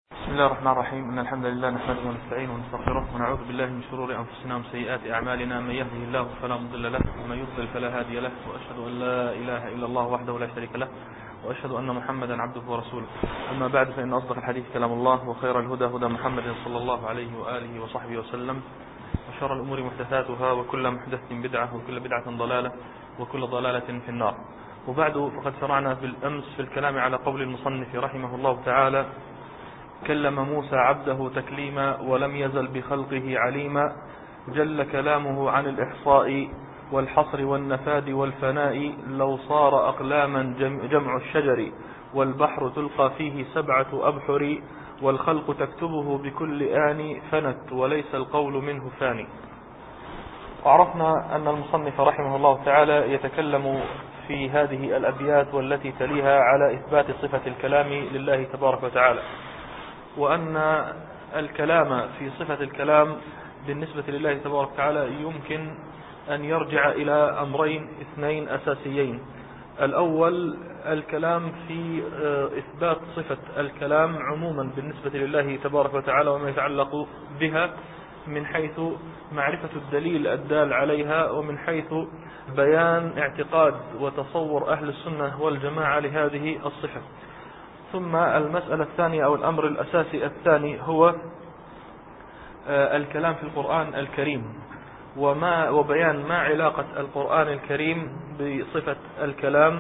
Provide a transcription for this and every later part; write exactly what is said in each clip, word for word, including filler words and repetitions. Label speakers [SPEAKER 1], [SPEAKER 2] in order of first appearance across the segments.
[SPEAKER 1] بسم الله الرحمن الرحيم. إن الحمد لله نحمده ونستعينه ونستغفره ونعوذ بالله من شرور أنفسنا ومن سيئات أعمالنا. من يهده الله فلا مضل له ومن يضلل فلا هادي له، وأشهد أن لا إله إلا الله وحده لا شريك له، وأشهد أن محمدا عبده ورسوله. أما بعد، فإن أصدق الحديث كلام الله، وخير الهدى هدى محمد صلى الله عليه وآله وصحبه وسلم، وشر الأمور محدثاتها، وكل محدث بدعة، وكل بدعة ضلالة، وكل ضلالة في النار. وبعد، فقد شرعنا بالأمس في الكلام على قول المصنف رحمه الله تعالى: كلم موسى عبده تكليما ولم يزل بخلقه عليما، جل كلامه عن الإحصاء والحصر والنفاد والفناء، لو صار أقلاما جمع الشجر والبحر تلقى فيه سبعة أبحر، والخلق تكتبه بكل آن فنت وليس القول منه فاني. وعرفنا أن المصنف رحمه الله تعالى يتكلم في هذه الأبيات والتي تليها على إثبات صفة الكلام لله تبارك وتعالى، وأن الكلام في صفة الكلام بالنسبة لله تبارك وتعالى يمكن أن يرجع إلى أمرين اثنين أساسيين. الأول، الكلام في إثبات صفة الكلام عموما بالنسبة لله تبارك وتعالى وما يتعلق بها من حيث معرفة الدليل الدال عليها، ومن حيث بيان اعتقاد وتصور أهل السنة والجماعة لهذه الصفة. ثم المسألة الثانية أو الأمر الأساسي الثاني هو الكلام في القرآن الكريم، وما وبيان ما علاقة القرآن الكريم بصفة الكلام،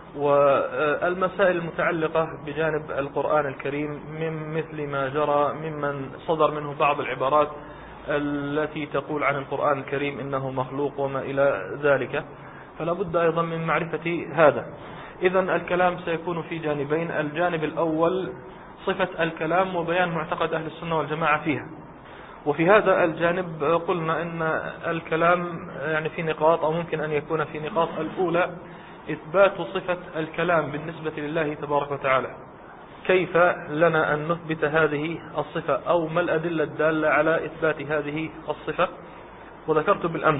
[SPEAKER 1] والمسائل المتعلقة بجانب القرآن الكريم من مثل ما جرى ممن صدر منه بعض العبارات التي تقول عن القرآن الكريم إنه مخلوق وما إلى ذلك، فلا بد أيضا من معرفة هذا. إذن الكلام سيكون في جانبين: الجانب الأول صفة الكلام وبيان معتقد أهل السنة والجماعة فيها، وفي هذا الجانب قلنا إن الكلام يعني في نقاط، أو ممكن أن يكون في نقاط. الأولى إثبات صفة الكلام بالنسبة لله تبارك وتعالى. كيف لنا أن نثبت هذه الصفة، أو ما الأدلة الدالة على إثبات هذه الصفة؟ وذكرت بالأمس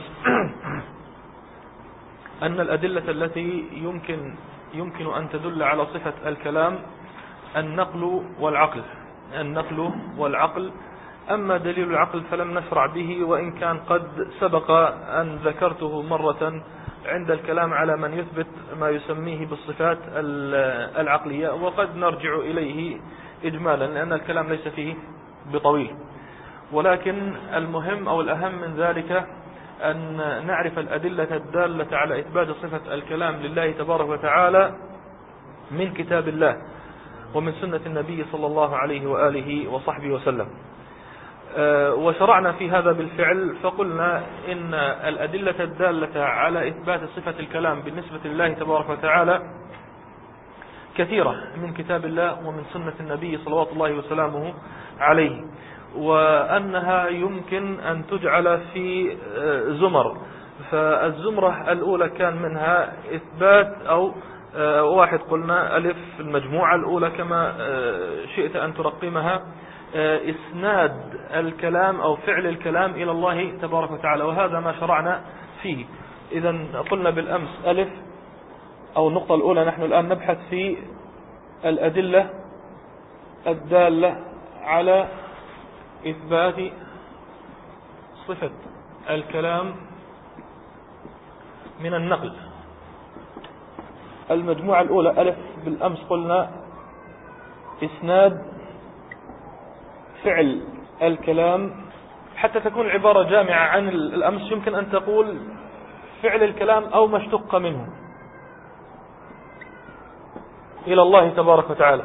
[SPEAKER 1] أن الأدلة التي يمكن يمكن أن تدل على صفة الكلام النقل والعقل النقل والعقل أما دليل العقل فلم نشرع به، وإن كان قد سبق أن ذكرته مرة عند الكلام على من يثبت ما يسميه بالصفات العقلية، وقد نرجع إليه إجمالا لأن الكلام ليس فيه بطويل. ولكن المهم أو الأهم من ذلك أن نعرف الأدلة الدالة على إثبات صفة الكلام لله تبارك وتعالى من كتاب الله ومن سنة النبي صلى الله عليه وآله وصحبه وسلم. وشرعنا في هذا بالفعل، فقلنا إن الأدلة الدالة على إثبات صفة الكلام بالنسبة لله تبارك وتعالى كثيرة من كتاب الله ومن سنة النبي صلوات الله وسلامه عليه، وأنها يمكن أن تجعل في زمر. فالزمرة الأولى كان منها إثبات أو واحد قلنا ألف المجموعة الأولى كما شئت أن ترقمها، إسناد الكلام أو فعل الكلام إلى الله تبارك وتعالى، وهذا ما شرعنا فيه. إذن قلنا بالأمس ألف أو النقطة الأولى، نحن الآن نبحث في الأدلة الدالة على إثبات صفة الكلام من النقل. المجموعة الأولى ألف بالأمس قلنا إسناد فعل الكلام. حتى تكون العبارة جامعة عن الأمس يمكن أن تقول فعل الكلام أو ما اشتق منه إلى الله تبارك وتعالى.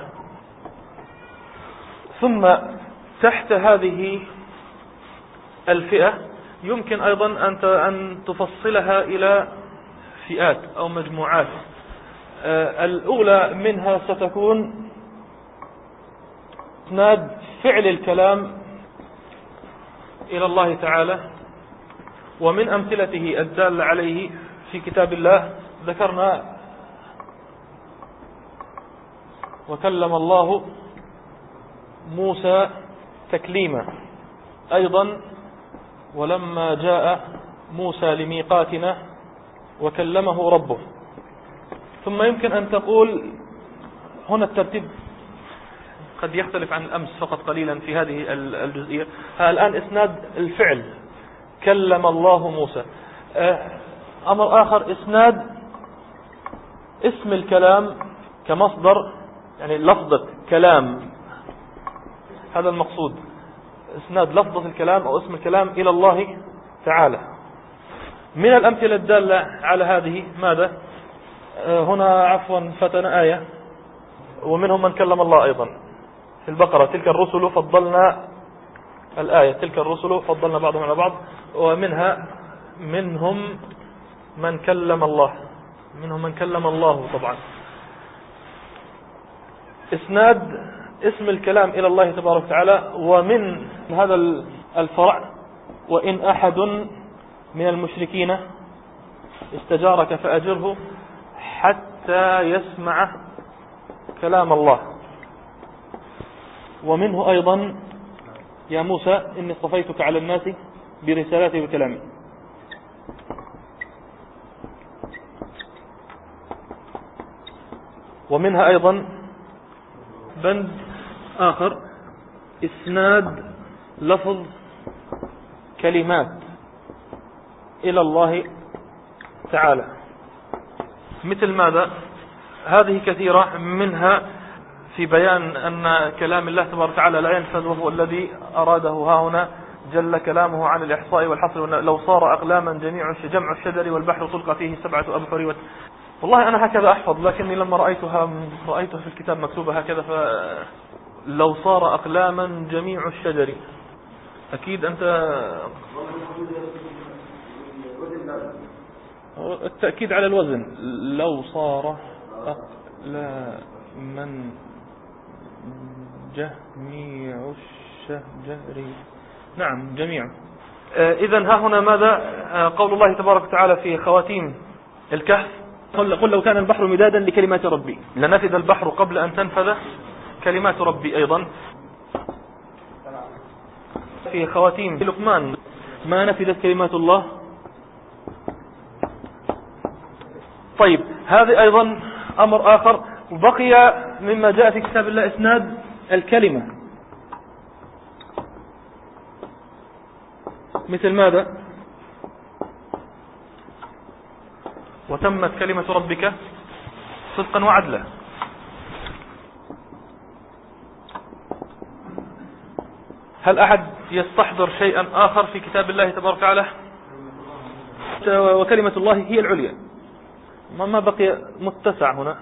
[SPEAKER 1] ثم تحت هذه الفئة يمكن أيضا أن تفصلها إلى فئات أو مجموعات. الأولى منها ستكون إسناد فعل الكلام إلى الله تعالى، ومن أمثلته الدالة عليه في كتاب الله ذكرنا: وكلم الله موسى تكليما. أيضا: ولما جاء موسى لميقاتنا وكلمه ربه. ثم يمكن أن تقول هنا الترتيب قد يختلف عن الأمس فقط قليلا في هذه الجزئية. الآن إسناد الفعل كلم الله موسى. أمر آخر إسناد اسم الكلام كمصدر، يعني لفظة كلام، هذا المقصود، إسناد لفظة الكلام أو اسم الكلام إلى الله تعالى. من الأمثلة الدالة على هذه ماذا؟ هنا عفوا فتنا آية ومنهم من كلم الله أيضا في البقرة، تلك الرسل فضلنا، الآية تلك الرسل فضلنا بعضهم على بعض، ومنها منهم من كلم الله، منهم من كلم الله طبعا. إسناد اسم الكلام إلى الله تبارك وتعالى. ومن هذا الفرع وإن أحد من المشركين استجارك فأجره حتى يسمع كلام الله. ومنه أيضا يا موسى إني اصطفيتك على الناس برسالاتي وكلامي. ومنها أيضا بند آخر إسناد لفظ كلمات إلى الله تعالى. مثل ماذا؟ هذه كثيرة، منها في بيان أن كلام الله تبارك وتعالى لا ينفذ، وهو الذي أراده ها هنا جل كلامه عن الإحصاء والحصر، لو صار أقلاما جميع جمع الشجر والبحر تلقى فيه سبعة أبحر. والله أنا هكذا أحفظ، لكني لما رأيتها رأيتها في الكتاب مكتوبة هكذا، فلو صار أقلاما جميع الشجر، أكيد أنت التأكيد على الوزن، لو صار أقلاما جميع الشجر، نعم جميع. إذن ها هنا ماذا؟ قول الله تبارك وتعالى في خواتيم الكهف قل لو كان البحر مدادا لكلمات ربي لنفذ البحر قبل أن تنفذ كلمات ربي. أيضا في خواتيم لقمان ما نفذت كلمات الله. طيب هذا أيضا أمر آخر. وبقي مما جاء في كتاب الله إسناد الكلمة، مثل ماذا؟ وتمت كلمة ربك صدقا وعدلا. هل أحد يستحضر شيئا آخر في كتاب الله تبارك وتعالى؟ وكلمة الله هي العليا، ما بقي متسع هنا.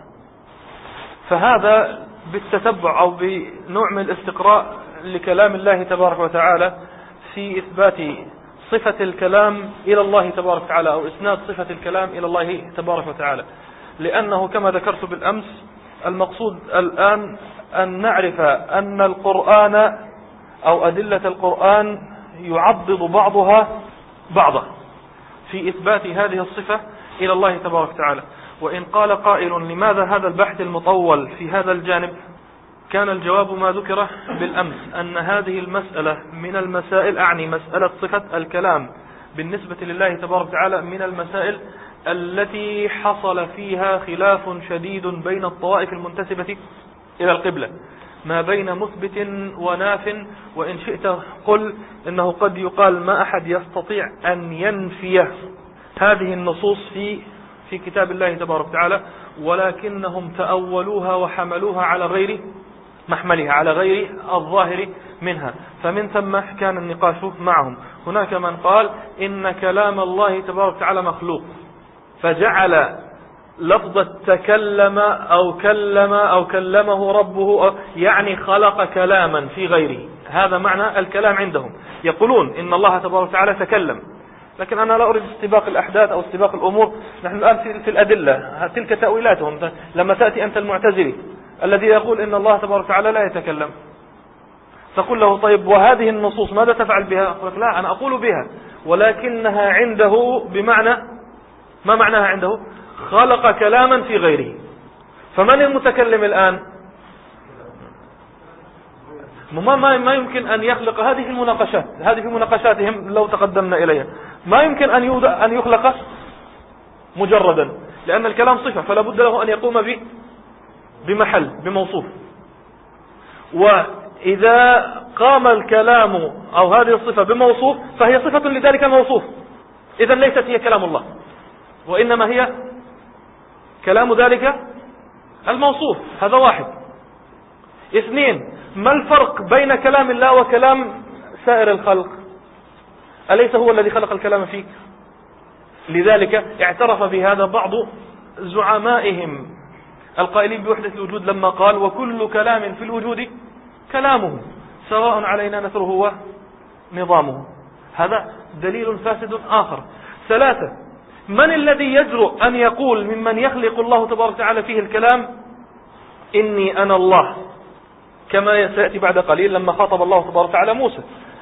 [SPEAKER 1] فهذا بالتتبع أو بنوع من الاستقراء لكلام الله تبارك وتعالى في إثبات صفة الكلام إلى الله تبارك وتعالى، أو إسناد صفة الكلام إلى الله تبارك وتعالى. لأنه كما ذكرت بالأمس المقصود الآن أن نعرف أن القرآن أو أدلة القرآن يعضد بعضها بعضا في إثبات هذه الصفة إلى الله تبارك وتعالى. وإن قال قائل لماذا هذا البحث المطول في هذا الجانب، كان الجواب ما ذكره بالأمس، أن هذه المسألة من المسائل، أعني مسألة صفة الكلام بالنسبة لله تبارك وتعالى، من المسائل التي حصل فيها خلاف شديد بين الطوائف المنتسبة إلى القبلة، ما بين مثبت وناف. وإن شئت قل إنه قد يقال ما أحد يستطيع أن ينفي هذه النصوص في في كتاب الله تبارك وتعالى، ولكنهم تأولوها وحملوها على غير محملها، على غير الظاهر منها. فمن ثم كان النقاش معهم. هناك من قال إن كلام الله تبارك وتعالى مخلوق، فجعل لفظة تكلم أو كلم أو كلمه ربه يعني خلق كلاما في غيره. هذا معنى الكلام عندهم. يقولون إن الله تبارك وتعالى تكلم، لكن أنا لا أريد استباق الأحداث أو استباق الأمور. نحن الآن في الأدلة، تلك تأويلاتهم. لما تأتي أنت المعتزلي الذي يقول إن الله تبارك وتعالى لا يتكلم، تقول له طيب وهذه النصوص ماذا تفعل بها؟ أقول لك لا، أنا أقول بها، ولكنها عنده بمعنى، ما معناها عنده؟ خلق كلاما في غيره. فمن المتكلم الآن؟ ما ما يمكن أن يخلق هذه المناقشات، هذه في مناقشاتهم لو تقدمنا إليها، ما يمكن أن أن يخلق مجردا، لأن الكلام صفة، فلا بد له أن يقوم به بمحل، بموصوف. وإذا قام الكلام أو هذه الصفة بموصوف فهي صفة لذلك الموصوف، إذا ليست هي كلام الله، وإنما هي كلام ذلك الموصوف. هذا واحد. اثنين، ما الفرق بين كلام الله وكلام سائر الخلق؟ أليس هو الذي خلق الكلام فيك؟ لذلك اعترف بهذا بعض زعمائهم القائلين بوحدة الوجود لما قال: وكل كلام في الوجود كلامه سواء علينا نثره ونظامه. هذا دليل فاسد آخر. ثلاثة، من الذي يجرؤ أن يقول ممن يخلق الله تبارك وتعالى فيه الكلام: إني أنا الله، كما سيأتي بعد قليل لما خاطب الله تبارك وتعالى موسى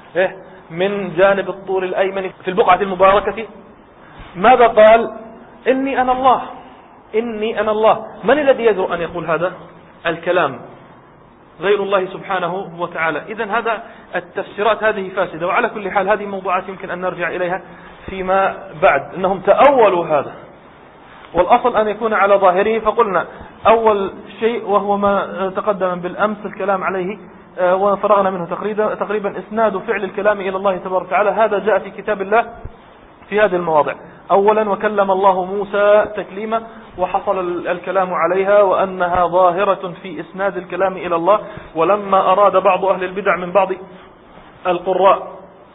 [SPEAKER 1] من جانب الطور الأيمن في البقعة المباركة؟ ماذا قال؟ إني أنا الله، إني أنا الله. من الذي يجرؤ أن يقول هذا الكلام؟ غير الله سبحانه وتعالى. إذن هذا التفسيرات هذه فاسدة. وعلى كل حال هذه موضوعات يمكن أن نرجع إليها فيما بعد. إنهم تأولوا هذا، والأصل أن يكون على ظاهره. فقلنا أول شيء وهو ما تقدم بالأمس الكلام عليه وفرغنا منه تقريبا تقريبا إسناد فعل الكلام إلى الله تبارك وتعالى. هذا جاء في كتاب الله في هذه المواضع. أولا: وكلم الله موسى تكليما، وحصل الكلام عليها وأنها ظاهرة في إسناد الكلام إلى الله. ولما أراد بعض أهل البدع من بعض القراء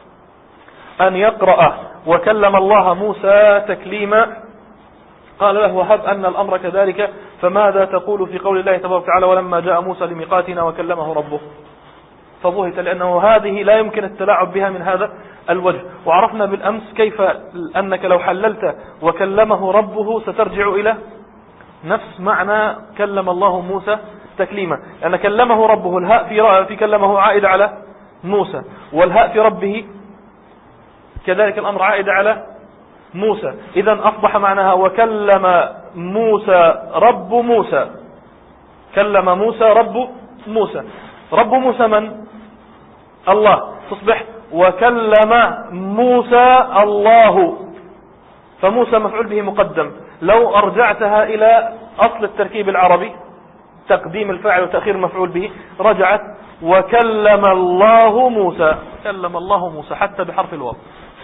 [SPEAKER 1] أن يقرأ وكلم الله موسى تكليما قال له: هب أن الأمر كذلك، فماذا تقول في قول الله تبارك وتعالى: ولما جاء موسى لميقاتنا وكلمه ربه؟ فبهت، لأنه هذه لا يمكن التلاعب بها من هذا الوجه. وعرفنا بالأمس كيف أنك لو حللت وكلمه ربه سترجع إلى نفس معنى كلم الله موسى تكليما، لأن كلمه ربه الهاء في في كلمه عائد على موسى، والهاء في ربه كذلك الأمر عائد على موسى. إذن أصبح معناها وكلم موسى رب موسى، كلم موسى رب موسى. رب موسى من؟ الله. تصبح وكلم موسى الله، فموسى مفعول به مقدم. لو أرجعتها إلى أصل التركيب العربي تقديم الفاعل وتأخير المفعول به رجعت وكلم الله موسى، كلم الله موسى حتى بحرف الواو.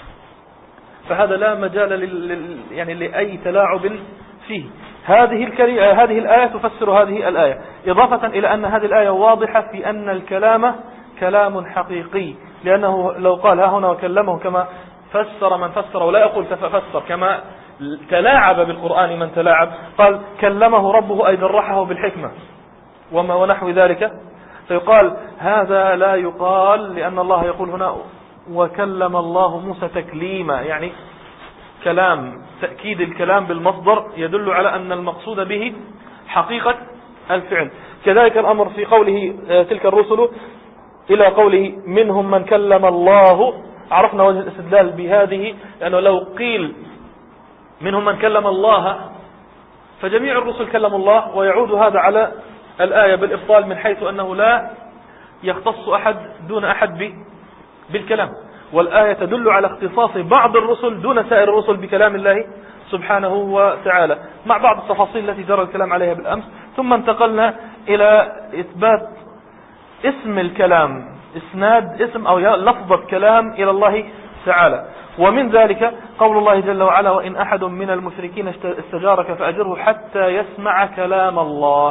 [SPEAKER 1] فهذا لا مجال لل... يعني لأي تلاعب فيه. هذه الكري... هذه الآية تفسر هذه الآية، إضافة إلى أن هذه الآية واضحة في أن الكلام كلام حقيقي، لأنه لو قال ها هنا وكلمه كما فسر من فسر، ولا يقول تفسر كما تلاعب بالقرآن من تلاعب، قال كلمه ربه أي درحه بالحكمة وما ونحو ذلك، فيقال هذا لا يقال، لأن الله يقول هنا وكلم الله موسى تكليما، يعني كلام، تأكيد الكلام بالمصدر يدل على أن المقصود به حقيقة الفعل. كذلك الأمر في قوله تلك الرسل إلى قوله منهم من كلم الله، عرفنا وجه الاستدلال بهذه، لأنه لو قيل منهم من كلم الله فجميع الرسل كلموا الله، ويعود هذا على الآية بالإبطال من حيث أنه لا يختص أحد دون أحد بالكلام، والآية تدل على اختصاص بعض الرسل دون سائر الرسل بكلام الله سبحانه وتعالى، مع بعض التفاصيل التي جرى الكلام عليها بالأمس. ثم انتقلنا إلى إثبات اسم الكلام، إسناد اسم أو لفظة كلام إلى الله تعالى. ومن ذلك قول الله جل وعلا وإن أحد من المشركين استجارك فأجره حتى يسمع كلام الله،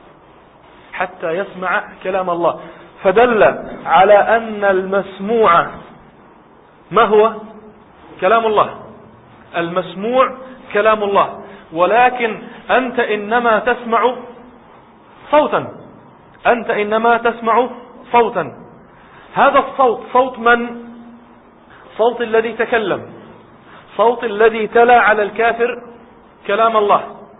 [SPEAKER 1] حتى يسمع كلام الله، فدل على أن المسموع ما هو؟ كلام الله. المسموع كلام الله، ولكن أنت إنما تسمع صوتا، أنت إنما تسمع صوتا. هذا الصوت صوت من؟ صوت الذي تكلم، صوت الذي تلا على الكافر كلام الله،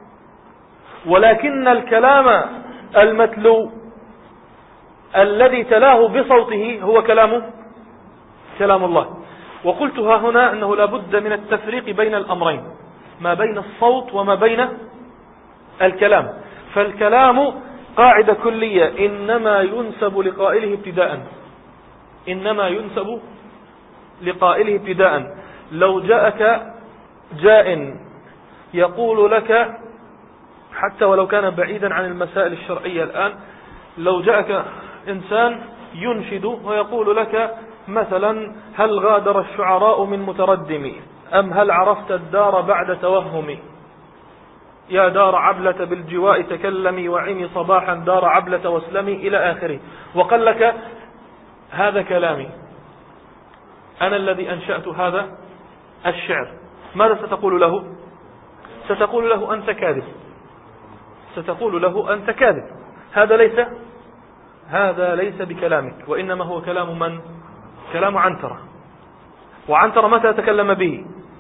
[SPEAKER 1] ولكن الكلام المتلو الذي تلاه بصوته هو كلام كلام الله. وقلتها هنا أنه لا بد من التفريق بين الأمرين، ما بين الصوت وما بين الكلام. فالكلام قاعدة كلية إنما ينسب لقائله ابتداء، إنما ينسب لقائله ابتداء. لو جاءك جاء يقول لك حتى ولو كان بعيدا عن المسائل الشرعية الآن، لو جاءك إنسان ينشد ويقول لك مثلا: هل غادر الشعراء من متردم، أم هل عرفت الدار بعد توهم، يا دار عبلة بالجواء تكلمي، وعمي صباحا دار عبلة واسلمي، إلى آخره. وقال لك: هذا كلامي، أنا الذي أنشأت هذا الشعر. ماذا ستقول له؟ ستقول له: أنت كاذب. ستقول له: أنت كاذب، هذا ليس هذا ليس بكلامك، وإنما هو كلام من؟ كلام عنترة. وعنترة متى تكلم به؟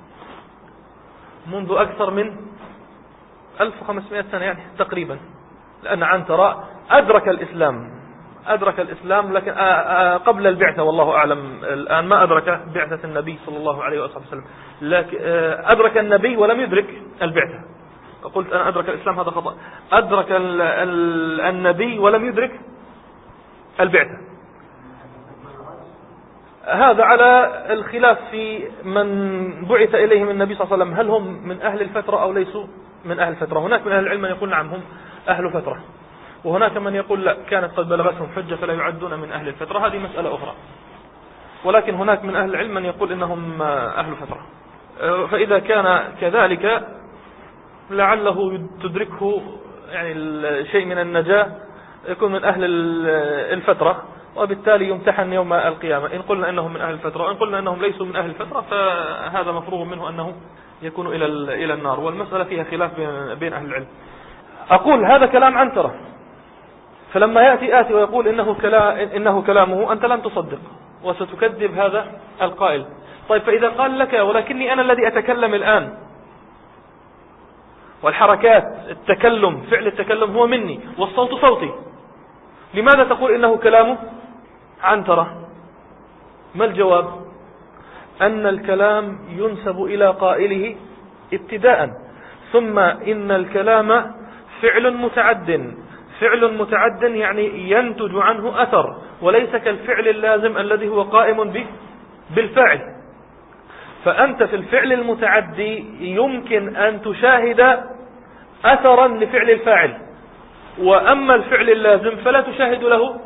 [SPEAKER 1] منذ أكثر من ألف وخمسمائة سنة يعني تقريبا، لأن عنترة أدرك الإسلام أدرك الإسلام لكن قبل البعثة، والله أعلم الآن ما أدرك بعثة النبي صلى الله عليه وسلم، لكن أدرك النبي ولم يدرك البعثة. قلت أنا أدرك الإسلام، هذا خطأ. أدرك النبي ولم يدرك البعثة. هذا على الخلاف في من بعث إليهم النبي صلى الله عليه وسلم، هل هم من أهل الفترة أو ليسوا من أهل الفترة. هناك من أهل العلم من يقول نعم هم أهل فترة، وهناك من يقول لا، كانت قد بلغتهم حجة فلا يعدون من أهل الفترة، هذه مسألة أخرى. ولكن هناك من أهل العلم من يقول إنهم أهل فترة. فإذا كان كذلك لعله تدركه يعني شيء من النجاة، يكون من أهل الفترة، وبالتالي يمتحن يوم القيامة. إن قلنا أنهم من أهل الفترة وإن قلنا أنهم ليسوا من أهل الفترة، فهذا مفروغ منه أنه يكون إلى إلى النار. والمسألة فيها خلاف بين أهل العلم. أقول هذا كلام عنترة، فلما يأتي آتي ويقول إنه, كلا إنه كلامه، أنت لن تصدق وستكذب هذا القائل. طيب، فإذا قال لك: ولكني أنا الذي أتكلم الآن، والحركات التكلم فعل التكلم هو مني، والصوت صوتي، لماذا تقول إنه كلامه عنترة؟ ما الجواب؟ أن الكلام ينسب إلى قائله ابتداء، ثم إن الكلام فعل متعد. فعل متعد يعني ينتج عنه أثر، وليس كالفعل اللازم الذي هو قائم به بالفاعل. فأنت في الفعل المتعدي يمكن أن تشاهد أثرا لفعل الفاعل، وأما الفعل اللازم فلا تشاهد له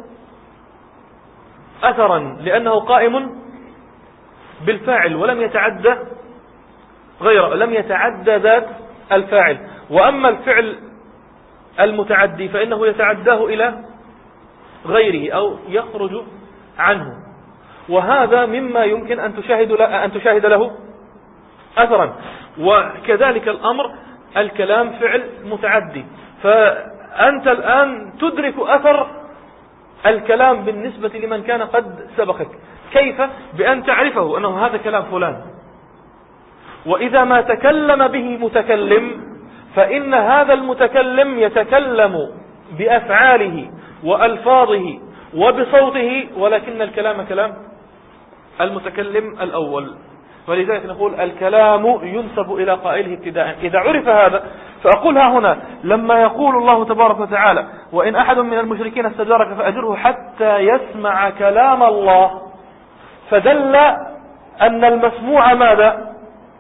[SPEAKER 1] أثرا، لأنه قائم بالفاعل ولم يتعدى غيره، لم يتعدى ذات الفاعل. وأما الفعل المتعدي فإنه يتعداه إلى غيره أو يخرج عنه، وهذا مما يمكن أن تشاهد أن تشاهد له أثرا. وكذلك الأمر، الكلام فعل متعدي، فأنت الآن تدرك أثر الكلام بالنسبة لمن كان قد سبقك. كيف؟ بأن تعرفه أنه هذا كلام فلان. وإذا ما تكلم به متكلم فإن هذا المتكلم يتكلم بأفعاله وألفاظه وبصوته، ولكن الكلام كلام المتكلم الأول. ولذلك نقول الكلام ينسب إلى قائله ابتداء. إذا عرف هذا، فأقولها هنا لما يقول الله تبارك وتعالى: وإن أحد من المشركين استجارك فأجره حتى يسمع كلام الله، فدل أن المسموع ماذا؟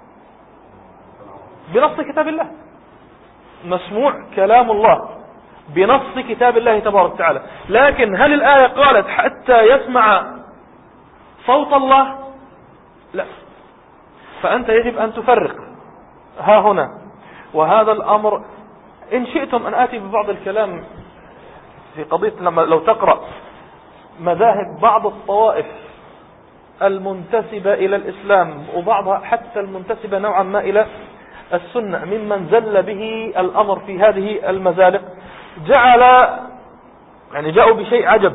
[SPEAKER 1] بنص كتاب الله. مسموع كلام الله بنص كتاب الله تبارك وتعالى. لكن هل الآية قالت حتى يسمع صوت الله؟ لا. فأنت يجب أن تفرق ها هنا. وهذا الأمر إن شئتم أن آتي ببعض الكلام في قضية، لما لو تقرأ مذاهب بعض الطوائف المنتسبة إلى الإسلام، وبعضها حتى المنتسبة نوعا ما إلى السنة، ممن زل به الأمر في هذه المزالق، جعل يعني جاءوا بشيء عجب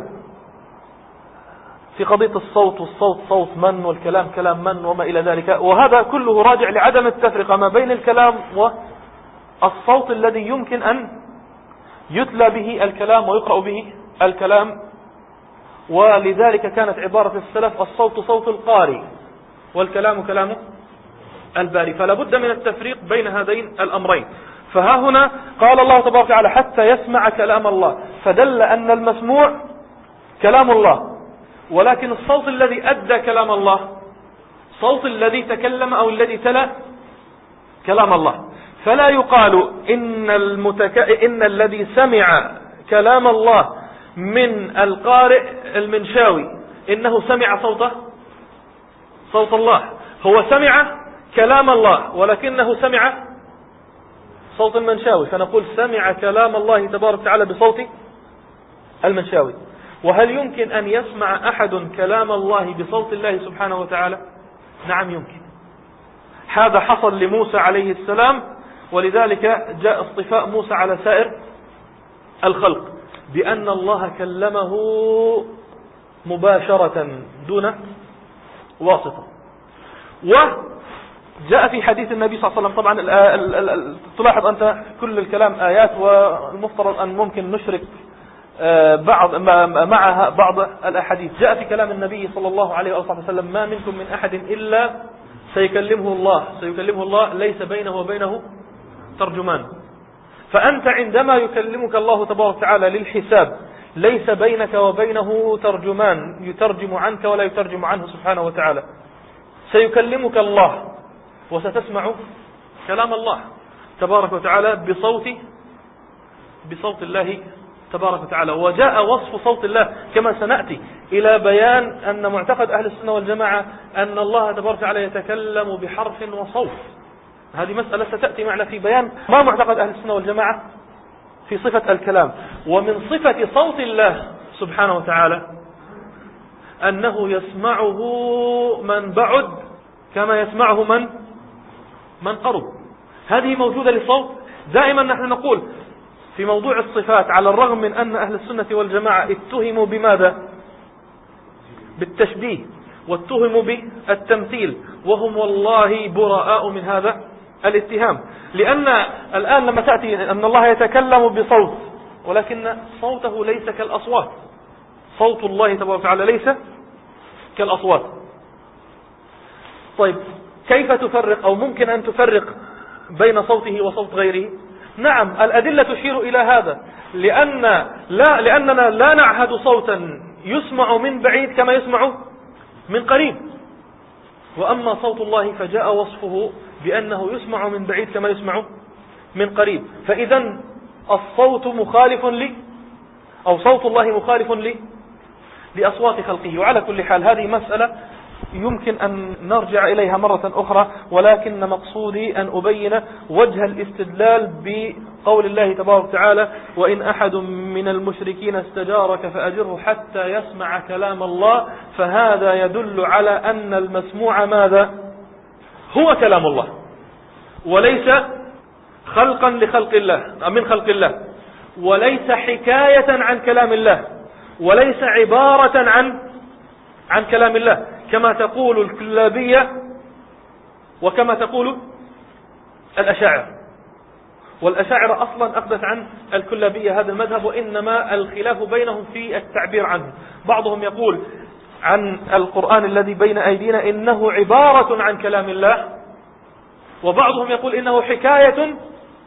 [SPEAKER 1] في قضية الصوت، والصوت صوت من، والكلام كلام من، وما إلى ذلك. وهذا كله راجع لعدم التفرقة ما بين الكلام والصوت الذي يمكن أن يتلى به الكلام ويقرأ به الكلام. ولذلك كانت عبارة السلف: الصوت صوت القارئ والكلام كلام الباري. فلا بد من التفريق بين هذين الأمرين. فها هنا قال الله تبارك وتعالى: حتى يسمع كلام الله، فدل أن المسموع كلام الله، ولكن الصوت الذي أدى كلام الله صوت الذي تكلم أو الذي تلا كلام الله. فلا يقال إن, المتك... إن الذي سمع كلام الله من القارئ المنشاوي إنه سمع صوته صوت الله، هو سمع كلام الله ولكنه سمع صوت المنشاوي، فنقول سمع كلام الله تبارك وتعالى بصوت المنشاوي. وهل يمكن أن يسمع أحد كلام الله بصوت الله سبحانه وتعالى؟ نعم يمكن. هذا حصل لموسى عليه السلام، ولذلك جاء اصطفاء موسى على سائر الخلق بأن الله كلمه مباشرة دون واسطة. وجاء في حديث النبي صلى الله عليه وسلم، طبعا تلاحظ أنت كل الكلام آيات، والمفترض أن ممكن نشرك بعض معها بعض الأحاديث. جاء في كلام النبي صلى الله عليه وسلم: ما منكم من أحد إلا سيكلمه الله سيكلمه الله ليس بينه وبينه ترجمان. فأنت عندما يكلمك الله تبارك وتعالى للحساب ليس بينك وبينه ترجمان يترجم عنك ولا يترجم عنه سبحانه وتعالى، سيكلمك الله وستسمع كلام الله تبارك وتعالى بصوت بصوت الله تبارك وتعالى. وجاء وصف صوت الله كما سنأتي إلى بيان أن معتقد أهل السنة والجماعة أن الله تبارك وتعالى يتكلم بحرف وصوت. هذه مسألة ستأتي معنا في بيان ما معتقد أهل السنة والجماعة في صفة الكلام. ومن صفة صوت الله سبحانه وتعالى أنه يسمعه من بعد كما يسمعه من من قرب. هذه موجودة للصوت. دائما نحن نقول في موضوع الصفات، على الرغم من أن أهل السنة والجماعة اتهموا بماذا؟ بالتشبيه، واتهموا بالتمثيل، وهم والله براء من هذا الاتهام. لأن الآن لما تأتي أن الله يتكلم بصوت، ولكن صوته ليس كالأصوات، صوت الله تبارك وتعالى ليس كالأصوات. طيب كيف تفرق، أو ممكن أن تفرق بين صوته وصوت غيره؟ نعم الأدلة تشير إلى هذا، لأن لا لأننا لا نعهد صوتا يسمع من بعيد كما يسمع من قريب. وأما صوت الله فجاء وصفه بأنه يسمع من بعيد كما يسمع من قريب. فإذا الصوت مخالف لي، أو صوت الله مخالف لي لأصوات خلقه. وعلى كل حال هذه مسألة يمكن أن نرجع إليها مرة أخرى، ولكن مقصودي أن أبين وجه الاستدلال بقول الله تبارك وتعالى: وإن أحد من المشركين استجارك فأجره حتى يسمع كلام الله. فهذا يدل على أن المسموع ماذا؟ هو كلام الله، وليس خلقا لخلق الله من خلق الله، وليس حكاية عن كلام الله، وليس عبارة عن عن كلام الله كما تقول الكلابية وكما تقول الأشاعرة. والأشاعرة أصلا أخذت عن الكلابية هذا المذهب، وإنما الخلاف بينهم في التعبير عنه. بعضهم يقول عن القرآن الذي بين أيدينا إنه عبارة عن كلام الله، وبعضهم يقول إنه حكاية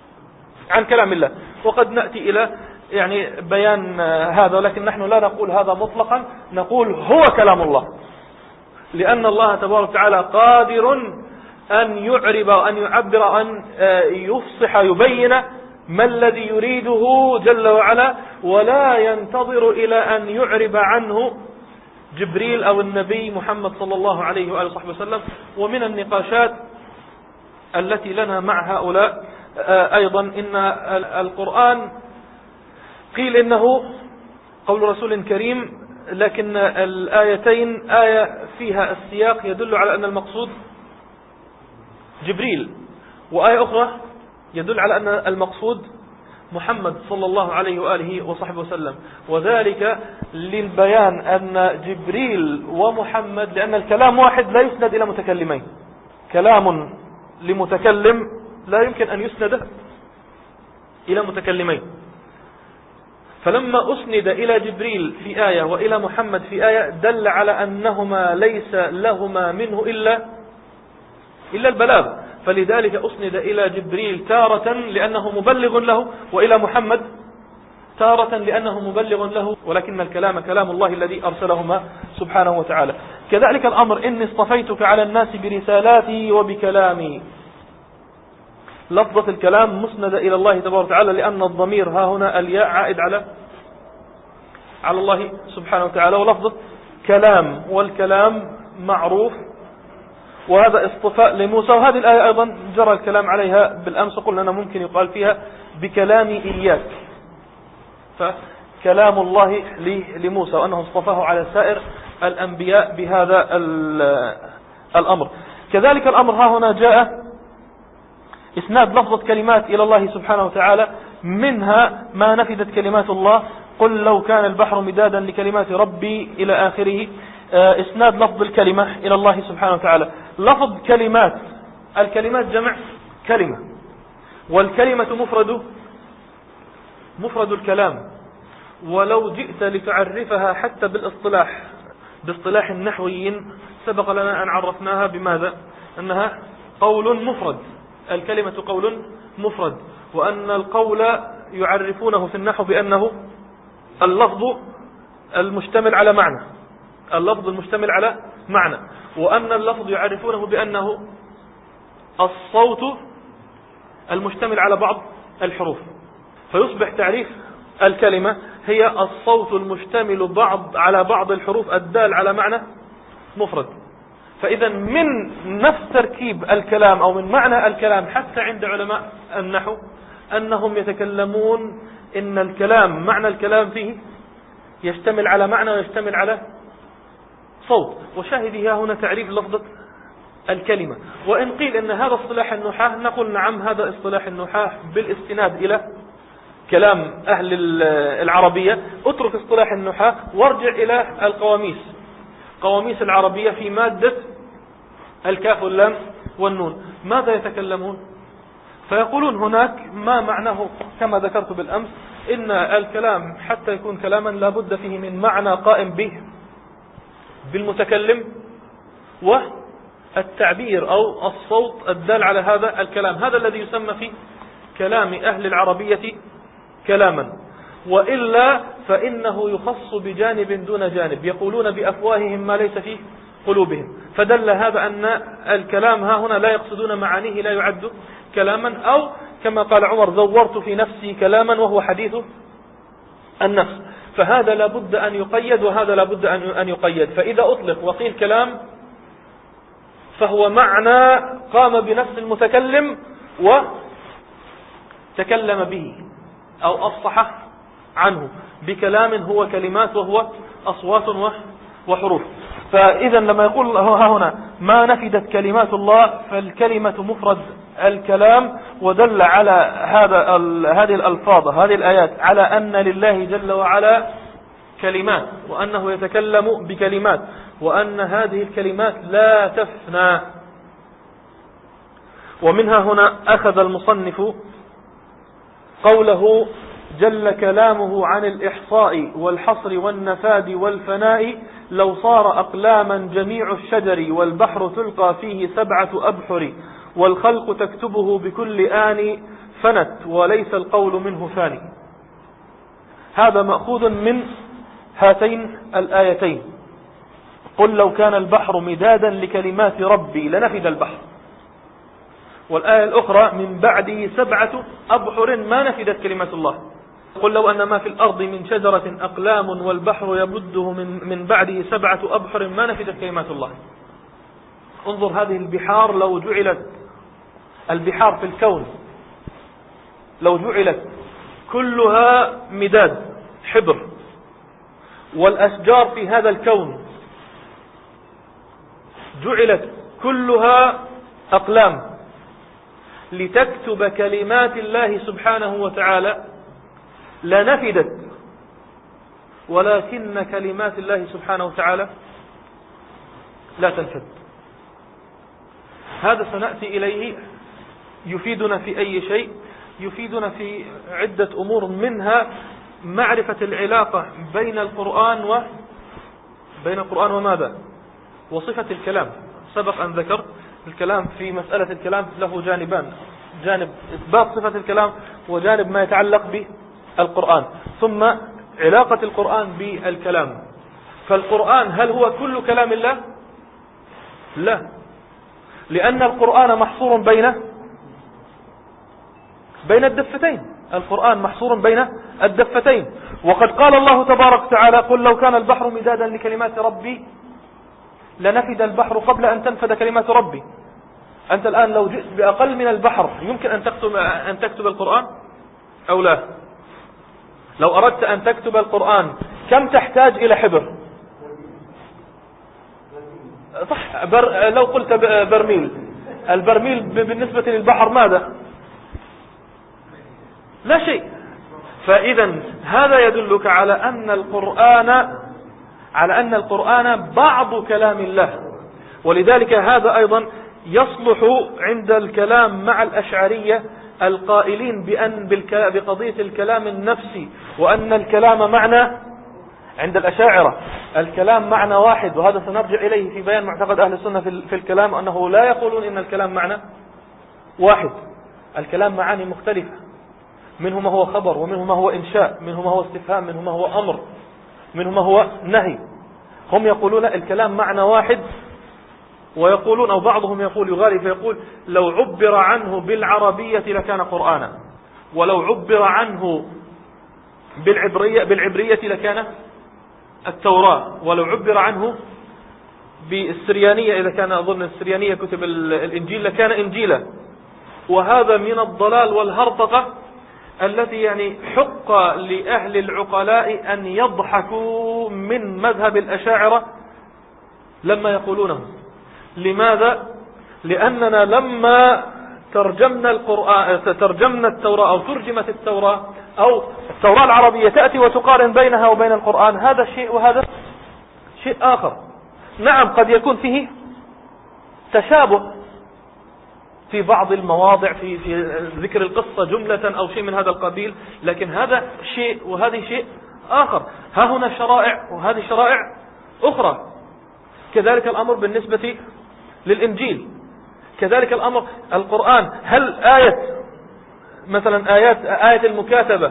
[SPEAKER 1] عن كلام الله. وقد نأتي إلى يعني بيان هذا، ولكن نحن لا نقول هذا مطلقا، نقول هو كلام الله، لأن الله تبارك وتعالى قادر أن يعرب وأن يعبر، أن يفصح يبين ما الذي يريده جل وعلا، ولا ينتظر إلى أن يعرب عنه جبريل أو النبي محمد صلى الله عليه وآله وصحبه وسلم. ومن النقاشات التي لنا مع هؤلاء أيضا إن القرآن قيل إنه قول رسول كريم، لكن الآيتين آية فيها السياق يدل على أن المقصود جبريل، وآية أخرى يدل على أن المقصود محمد صلى الله عليه وآله وصحبه وسلم. وذلك للبيان أن جبريل ومحمد، لأن الكلام واحد لا يسند إلى متكلمين، كلام لمتكلم لا يمكن أن يسند إلى متكلمين. فلما أسند إلى جبريل في آية وإلى محمد في آية دل على أنهما ليس لهما منه إلا إلا البلاغ. فلذلك أسند إلى جبريل تارة لأنه مبلغ له، وإلى محمد تارة لأنه مبلغ له، ولكن الكلام كلام الله الذي أرسلهما سبحانه وتعالى. كذلك الأمر: إني اصطفيتك على الناس برسالاتي وبكلامي. لفظة الكلام مسندة إلى الله تبارك وتعالى، لأن الضمير ها هنا الياء عائد على على الله سبحانه وتعالى. ولفظة كلام، والكلام معروف، وهذا اصطفاء لموسى. وهذه الآية أيضا جرى الكلام عليها بالأمس، قلنا أنه ممكن يقال فيها بكلام إياك، فكلام الله لموسى، وأنه اصطفاه على سائر الأنبياء بهذا الأمر. كذلك الأمر ها هنا جاء إسناد لفظة كلمات إلى الله سبحانه وتعالى، منها ما نفدت كلمات الله، قل لو كان البحر مدادا لكلمات ربي إلى آخره. إسناد لفظ الكلمة إلى الله سبحانه وتعالى. لفظ كلمات، الكلمات جمع كلمة، والكلمة مفرد مفرد الكلام. ولو جئت لتعرفها حتى بالاصطلاح باصطلاح النحويين سبق لنا أن عرفناها بماذا؟ أنها قول مفرد، الكلمة قول مفرد، وأن القول يعرفونه في النحو بأنه اللفظ المشتمل على معنى، اللفظ المشتمل على معنى، وأن اللفظ يعرفونه بأنه الصوت المشتمل على بعض الحروف. فيصبح تعريف الكلمة هي الصوت المشتمل بعض على بعض الحروف الدال على معنى مفرد. فإذا من نفس تركيب الكلام أو من معنى الكلام حتى عند علماء النحو أنهم يتكلمون إن الكلام معنى الكلام فيه يشتمل على معنى ويشتمل على صوت. وشاهدها هنا تعريف لفظة الكلمة. وإن قيل إن هذا اصطلاح النحاة نقول نعم، هذا اصطلاح النحاة بالاستناد إلى كلام أهل العربية. اترك اصطلاح النحاة وارجع إلى القواميس، قواميس العربية في مادة الكاف واللام والنون، ماذا يتكلمون؟ فيقولون هناك ما معناه كما ذكرت بالأمس، إن الكلام حتى يكون كلاما لابد فيه من معنى قائم به بالمتكلم والتعبير أو الصوت الدال على هذا الكلام. هذا الذي يسمى في كلام أهل العربية كلاما، وإلا فإنه يخص بجانب دون جانب، يقولون بأفواههم ما ليس في قلوبهم. فدل هذا أن الكلام ها هنا لا يقصدون معانيه، لا يعد كلاما، أو كما قال عمر زورت في نفسي كلاما وهو حديث النفس. فهذا لابد أن يقيد وهذا لابد أن يقيد. فإذا أطلق وقيل كلام فهو معنى قام بنفس المتكلم وتكلم به أو أفصح عنه بكلام هو كلمات وهو أصوات وحروف. فإذا لما يقول ها هنا ما نفدت كلمات الله، فالكلمة مفرد الكلام، ودل على هذا هذه الألفاظ هذه الآيات على أن لله جل وعلا كلمات، وأنه يتكلم بكلمات، وأن هذه الكلمات لا تفنى. ومنها هنا أخذ المصنف قوله جل كلامه عن الإحصاء والحصر والنفاد والفناء، لو صار أقلاما جميع الشجر والبحر تلقى فيه سبعة أبحر، والخلق تكتبه بكل آن فنت وليس القول منه ثاني. هذا مأخوذ من هاتين الآيتين، قل لو كان البحر مدادا لكلمات ربي لنفد البحر، والآية الأخرى من بعده سبعة أبحر ما نفدت كلمات الله، قل لو أن ما في الأرض من شجرة أقلام والبحر يمده من, من بعده سبعة أبحر ما نفدت كلمات الله. انظر هذه البحار، لو جعلت البحار في الكون لو جعلت كلها مداد حبر، والأشجار في هذا الكون جعلت كلها أقلام لتكتب كلمات الله سبحانه وتعالى لنفدت، ولكن كلمات الله سبحانه وتعالى لا تنفد. هذا سنأتي إليه، يفيدنا في أي شيء؟ يفيدنا في عدة أمور، منها معرفة العلاقة بين القرآن و بين القرآن وماذا؟ وصفة الكلام. سبق أن ذكرت الكلام في مسألة الكلام له جانبان، جانب إثبات صفة الكلام وجانب ما يتعلق بالقرآن، ثم علاقة القرآن بالكلام. فالقرآن هل هو كل كلام الله؟ لا، لأن القرآن محصور بين بين الدفتين، القرآن محصور بين الدفتين، وقد قال الله تبارك وتعالى قل لو كان البحر مدادا لكلمات ربي لنفد البحر قبل أن تنفد كلمات ربي. أنت الآن لو جئت بأقل من البحر يمكن أن تكتب, أن تكتب القرآن أو لا؟ لو أردت أن تكتب القرآن كم تحتاج إلى حبر؟ صح، بر... لو قلت برميل، البرميل بالنسبة للبحر ماذا؟ لا شيء. فإذا هذا يدلك على أن القرآن على أن القرآن بعض كلام الله. ولذلك هذا أيضا يصلح عند الكلام مع الأشعرية القائلين بأن بقضية الكلام النفسي، وأن الكلام معنى عند الأشاعرة الكلام معنى واحد. وهذا سنرجع إليه في بيان معتقد أهل السنة في الكلام، أنه لا يقولون إن الكلام معنى واحد، الكلام معاني مختلفة، منه ما هو خبر، ومنه ما هو إنشاء، منه ما هو استفهام، منه ما هو أمر، منه ما هو نهي. هم يقولون الكلام معنى واحد، ويقولون أو بعضهم يقول يغالي فيقول لو عبر عنه بالعربية لكان قرآنا، ولو عبر عنه بالعبرية, بالعبرية لكان التوراة، ولو عبر عنه بالسريانية إذا كان أظن السريانية كتب الإنجيل لكان إنجيلا. وهذا من الضلال والهرطقة التي يعني حق لأهل العقلاء أن يضحكوا من مذهب الأشاعرة لما يقولونه. لماذا؟ لأننا لما ترجمنا القرآن ترجمنا التوراة أو ترجمت التوراة أو التوراة العربية تأتي وتقارن بينها وبين القرآن، هذا شيء وهذا شيء آخر. نعم قد يكون فيه تشابه في بعض المواضع في في ذكر القصة جملة أو شيء من هذا القبيل، لكن هذا شيء وهذا شيء آخر. ها هنا شرائع وهذه شرائع أخرى. كذلك الأمر بالنسبة للإنجيل، كذلك الأمر القرآن. هل آية مثلا آيات آية المكاتبة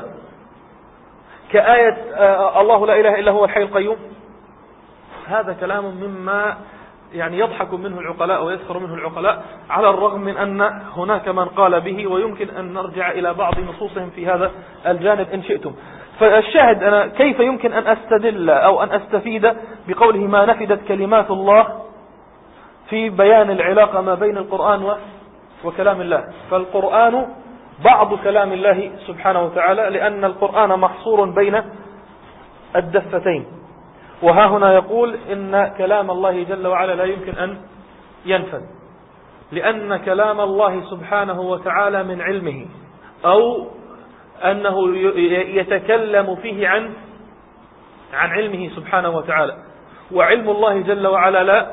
[SPEAKER 1] كآية الله لا إله إلا هو الحي القيوم؟ هذا كلام مما يعني يضحك منه العقلاء ويسخر منه العقلاء، على الرغم من أن هناك من قال به، ويمكن أن نرجع إلى بعض نصوصهم في هذا الجانب إن شئتم. فالشاهد أنا كيف يمكن أن أستدل أو أن أستفيد بقوله ما نفدت كلمات الله في بيان العلاقة ما بين القرآن وكلام الله. فالقرآن بعض كلام الله سبحانه وتعالى، لأن القرآن محصور بين الدفتين. وها هنا يقول إن كلام الله جل وعلا لا يمكن أن ينفذ، لأن كلام الله سبحانه وتعالى من علمه، أو أنه يتكلم فيه عن عن علمه سبحانه وتعالى. وعلم الله جل وعلا لا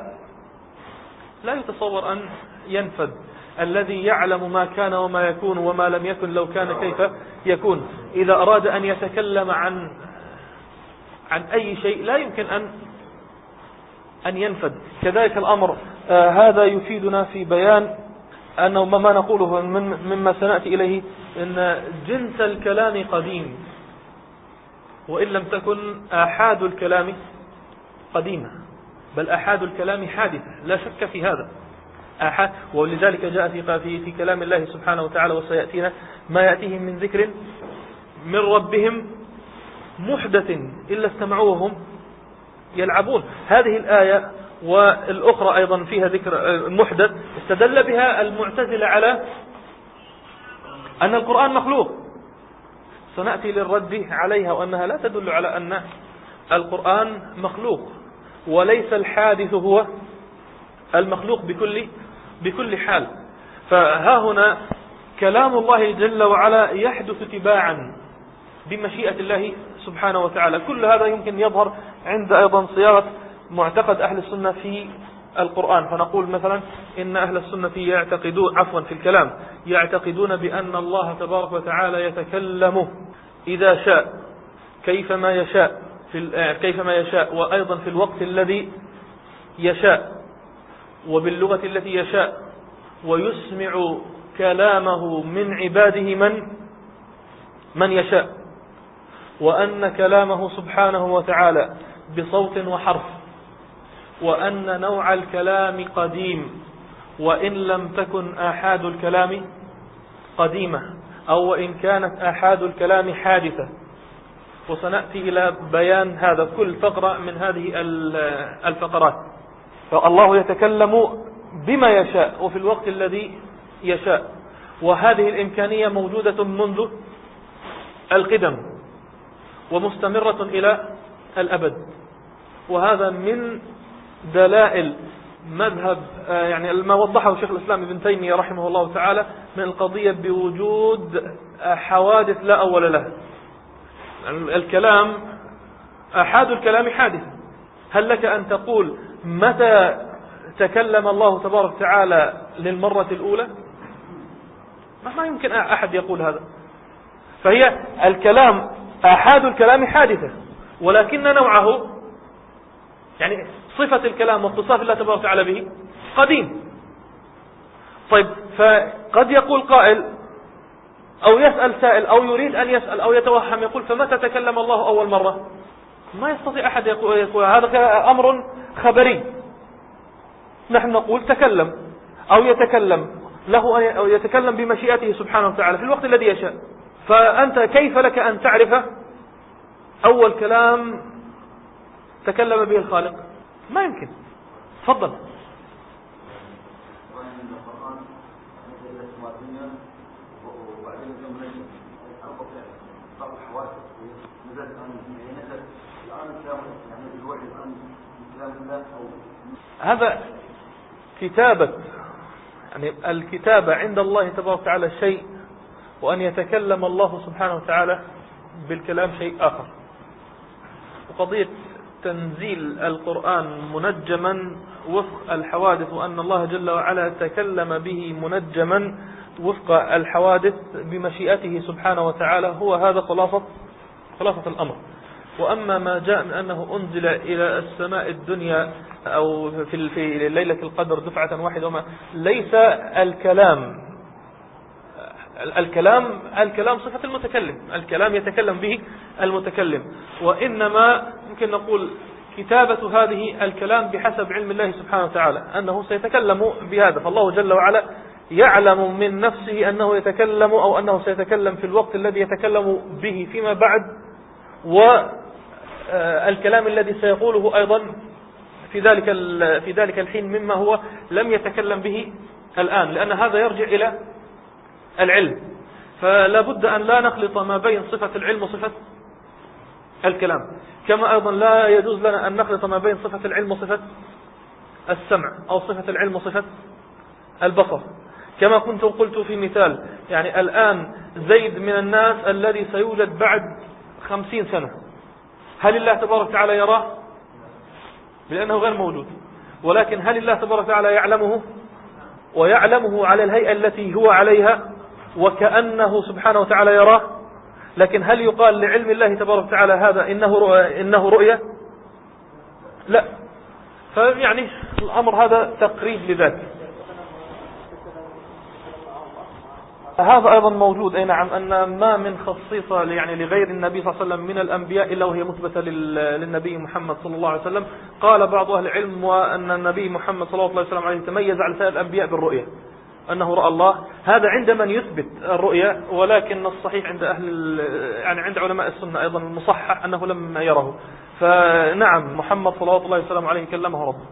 [SPEAKER 1] لا يتصور أن ينفذ. الذي يعلم ما كان وما يكون وما لم يكن لو كان كيف يكون، إذا أراد أن يتكلم عن عن أي شيء لا يمكن أن أن ينفذ. كذلك الأمر آه هذا يفيدنا في بيان أنه ما نقوله من مما سنأتي إليه، أن جنس الكلام قديم، وإن لم تكن آحاد الكلام قديمة، بل آحاد الكلام حادثة، لا شك في هذا آحاد. ولذلك جاء في في كلام الله سبحانه وتعالى وسيأتينا ما يأتيهم من ذكر من ربهم محدث إلا استمعوهم يلعبون. هذه الآية والأخرى أيضا فيها ذكر محدث، استدل بها المعتزلة على أن القرآن مخلوق. سنأتي للرد عليها، وأنها لا تدل على أن القرآن مخلوق، وليس الحادث هو المخلوق بكل بكل حال. فها هنا كلام الله جل وعلا يحدث تباعا بمشيئة الله سبحانه وتعالى. كل هذا يمكن يظهر عند أيضا صياغة معتقد أهل السنة في القرآن. فنقول مثلا إن أهل السنة يعتقدون عفوا في الكلام يعتقدون بأن الله تبارك وتعالى يتكلم إذا شاء كيفما يشاء في كيفما يشاء، وأيضا في الوقت الذي يشاء، وباللغة التي يشاء، ويسمع كلامه من عباده من من يشاء، وأن كلامه سبحانه وتعالى بصوت وحرف، وأن نوع الكلام قديم، وإن لم تكن آحاد الكلام قديمة، أو وإن كانت آحاد الكلام حادثة، وسنأتي إلى بيان هذا كل فقرة من هذه الفقرات. فالله يتكلم بما يشاء وفي الوقت الذي يشاء، وهذه الإمكانية موجودة منذ القدم ومستمرة إلى الأبد. وهذا من دلائل مذهب يعني ما وضحه شيخ الإسلام ابن تيمية رحمه الله تعالى من القضية بوجود حوادث لا أول لها. الكلام أحد الكلام حادث. هل لك أن تقول متى تكلم الله تبارك وتعالى للمرة الأولى؟ ما يمكن أحد يقول هذا. فهي الكلام أحد الكلام حادثة، ولكن نوعه يعني صفة الكلام واتصاف الله تبارك وتعالى به قديم. طيب، فقد يقول قائل أو يسأل سائل أو يريد أن يسأل أو يتوهم يقول فمتى تكلم الله أول مرة؟ ما يستطيع أحد يقول هذا أمر خبري. نحن نقول تكلم أو يتكلم له أو يتكلم بمشيئته سبحانه وتعالى في الوقت الذي يشاء. فأنت كيف لك أن تعرف أول كلام تكلم به الخالق؟ ما يمكن. تفضل. هذا كتابة يعني الكتابة عند الله تبارك وتعالى شيء، وأن يتكلم الله سبحانه وتعالى بالكلام شيء آخر. وقضية تنزيل القرآن منجما وفق الحوادث وأن الله جل وعلا تكلم به منجما وفق الحوادث بمشيئته سبحانه وتعالى هو هذا خلاصة خلاصة الأمر. وأما ما جاء من أنه أنزل إلى السماء الدنيا أو في في ليلة القدر دفعة واحدة وما ليس الكلام الكلام الكلام صفة المتكلم. الكلام يتكلم به المتكلم، وإنما يمكن نقول كتابة هذه الكلام بحسب علم الله سبحانه وتعالى أنه سيتكلم بهذا. فالله جل وعلا يعلم من نفسه أنه يتكلم أو أنه سيتكلم في الوقت الذي يتكلم به فيما بعد، والكلام الذي سيقوله أيضا في ذلك في ذلك الحين مما هو لم يتكلم به الآن، لأن هذا يرجع إلى العلم. فلا بد أن لا نخلط ما بين صفة العلم وصفة الكلام، كما أيضا لا يجوز لنا أن نخلط ما بين صفة العلم وصفة السمع أو صفة العلم وصفة البصر. كما كنت قلت في مثال، يعني الآن زيد من الناس الذي سيوجد بعد خمسين سنة، هل الله تبارك وتعالى يراه؟ لأنه غير موجود. ولكن هل الله تبارك وتعالى يعلمه ويعلمه على الهيئة التي هو عليها وكأنه سبحانه وتعالى يراه؟ لكن هل يقال لعلم الله تبارك وتعالى هذا إنه رؤية, إنه رؤية؟ لا. فيعني الأمر هذا تقريب لذلك. هذا أيضا موجود أي نعم، أن ما من خصيصة يعني لغير النبي صلى الله عليه وسلم من الأنبياء إلا وهي مثبتة للنبي محمد صلى الله عليه وسلم. قال بعض أهل العلم وأن النبي محمد صلى الله عليه وسلم عليه تميز على سائر الأنبياء بالرؤية، أنه رأى الله. هذا عند من يثبت الرؤية، ولكن الصحيح عند أهل يعني عند علماء السنة أيضا المصحح أنه لم يره. فنعم محمد صلى الله عليه وسلم عليه كلمه ربه.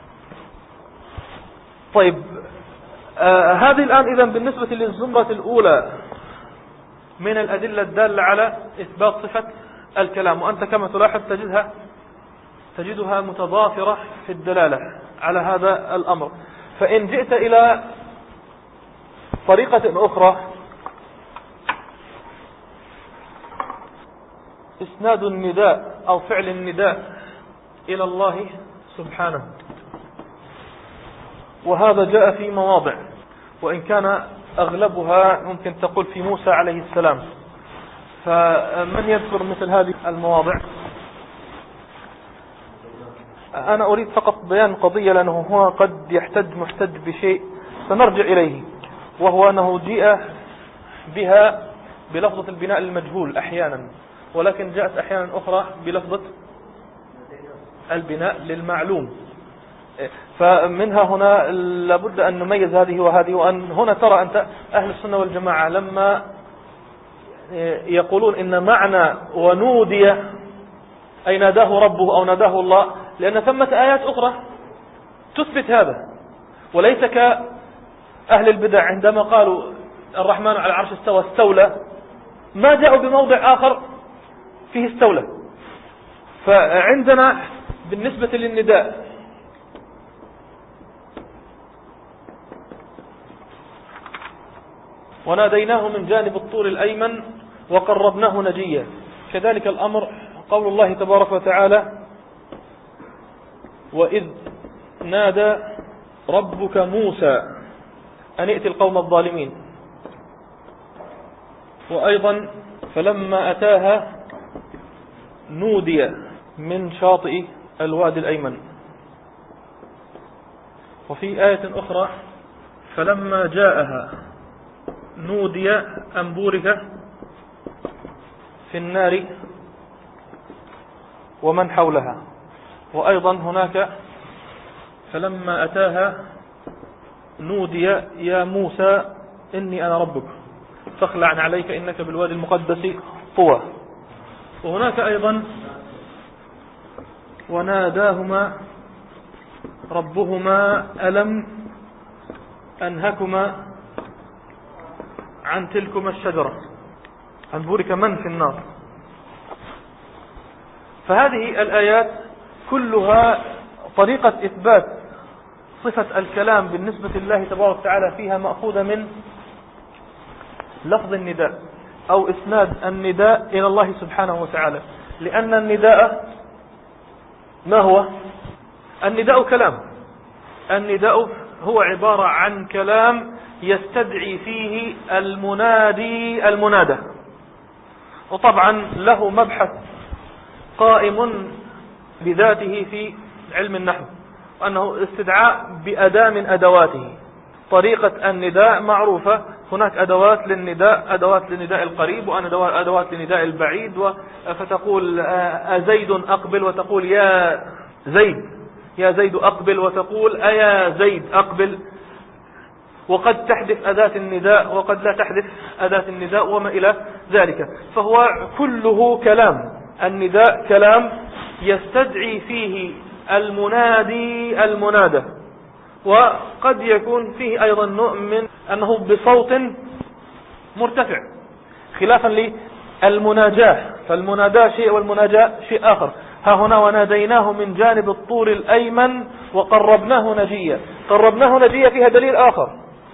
[SPEAKER 1] طيب، آه هذه الآن إذن بالنسبة للزمرة الأولى من الأدلة الدالة على إثبات صفة الكلام، وأنت كما تلاحظ تجدها تجدها متضافرة في الدلالة على هذا الأمر. فإن جئت إلى طريقة أخرى، إسناد النداء أو فعل النداء إلى الله سبحانه، وهذا جاء في مواضع، وإن كان أغلبها ممكن تقول في موسى عليه السلام. فمن يذكر مثل هذه المواضع؟ أنا أريد فقط بيان قضية، لأنه هو قد يحتج محتج بشيء سنرجع إليه، وهو أنه جيء بها بلفظة البناء المجهول أحيانا، ولكن جاءت أحيانا أخرى بلفظة البناء للمعلوم. فمنها هنا لابد أن نميز هذه وهذه، وأن هنا ترى أنت أهل السنة والجماعة لما يقولون إن معنى ونودي أي ناداه ربه أو ناداه الله، لأن ثمة آيات أخرى تثبت هذا، وليس كأهل البدع عندما قالوا الرحمن على العرش استوى استولى، ما جاءوا بموضع آخر فيه استولى. فعندنا بالنسبة للنداء وناديناه من جانب الطور الأيمن وقربناه نجيا، كذلك الأمر قول الله تبارك وتعالى وإذ نادى ربك موسى أن ائت القوم الظالمين، وأيضا فلما أتاها نودي من شاطئ الوادي الأيمن. وفي آية أخرى فلما جاءها نودي أن بورك في النار ومن حولها. وأيضا هناك فلما أتاها نودي يا موسى إني أنا ربك فاخلع عليك إنك بالوادي المقدس طوى. وهناك أيضا وناداهما ربهما ألم أنهكما عن تلكما الشجرة أن بورك من في النار. فهذه الآيات كلها طريقة إثبات صفة الكلام بالنسبة لله تبارك وتعالى فيها مأخوذة من لفظ النداء أو إسناد النداء إلى الله سبحانه وتعالى، لأن النداء ما هو؟ النداء كلام. النداء هو عبارة عن كلام يستدعي فيه المنادي المنادى. وطبعا له مبحث قائم بذاته في علم النحو، وأنه استدعاء بأداة من أدواته. طريقة النداء معروفة، هناك أدوات للنداء، أدوات للنداء القريب وأدوات للنداء البعيد. فتقول أزيد أقبل وتقول يا زيد، يا زيد أقبل وتقول أيا زيد أقبل. وقد تحدث أداة النداء وقد لا تحدث أداة النداء وما إلى ذلك. فهو كله كلام. النداء كلام يستدعي فيه المنادي المنادى، وقد يكون فيه أيضا نوع من أنه بصوت مرتفع، خلافا للمناجاة، فالمناداة شيء والمناجاة شيء آخر. ها هنا وناديناه من جانب الطور الأيمن وقربناه نجيا. قربناه نجيا فيها دليل آخر،